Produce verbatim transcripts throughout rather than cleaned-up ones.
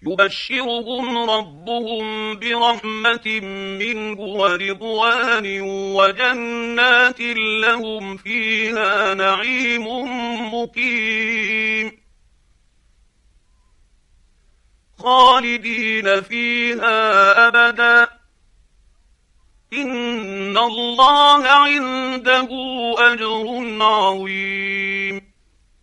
يبشرهم ربهم برحمة منه ورضوان وجنات لهم فيها نعيم مقيم خالدين فيها أبدا إن الله عنده أجر عظيم.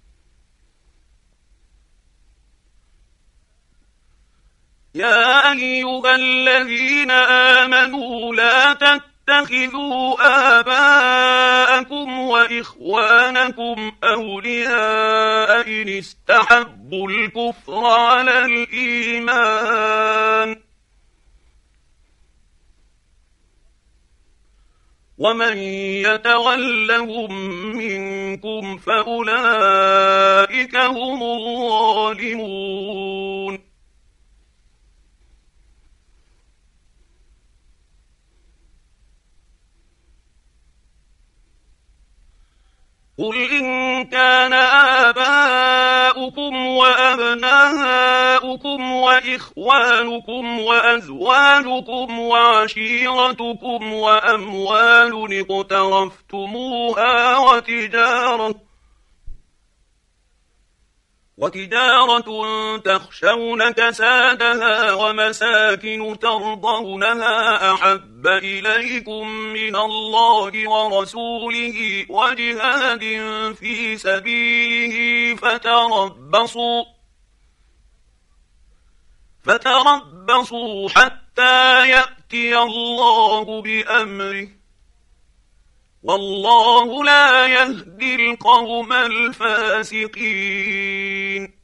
يا أيها الذين آمنوا لا تتخذوا آباءكم وإخوانكم أولياء إن استحبوا الكفر على الإيمان ومن يتولهم منكم فأولئك هم الظالمون. قل إن كان آباؤكم وأبناؤكم وإخوانكم وأزواجكم وعشيرتكم وأموال اقترفتموها وتجارة وتجارة تخشون كسادها ومساكن ترضونها أحب إليكم من الله ورسوله وجهاد في سبيله فتربصوا فتربصوا حتى يأتي الله بأمره والله لا يهدي القوم الفاسقين.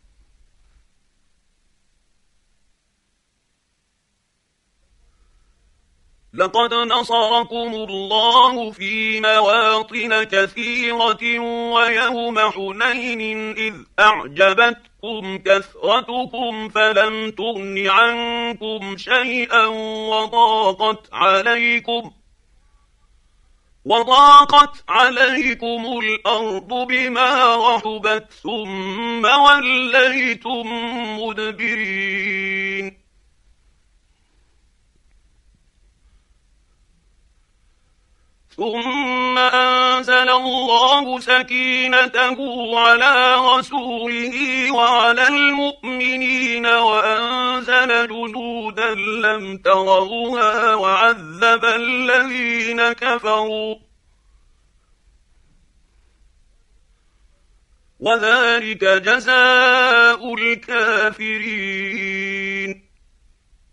لقد نصركم الله في مواطن كثيرة ويوم حنين إذ أعجبتكم كثرتكم فلم تغن عنكم شيئا وضاقت عليكم وضاقت عليكم الأرض بما رحبت ثم وليتم مدبرين. ثم أنزل الله سكينته على رسوله وعلى المؤمنين وأنزل جنودا لم تروها وعذب الذين كفروا وذلك جزاء الكافرين.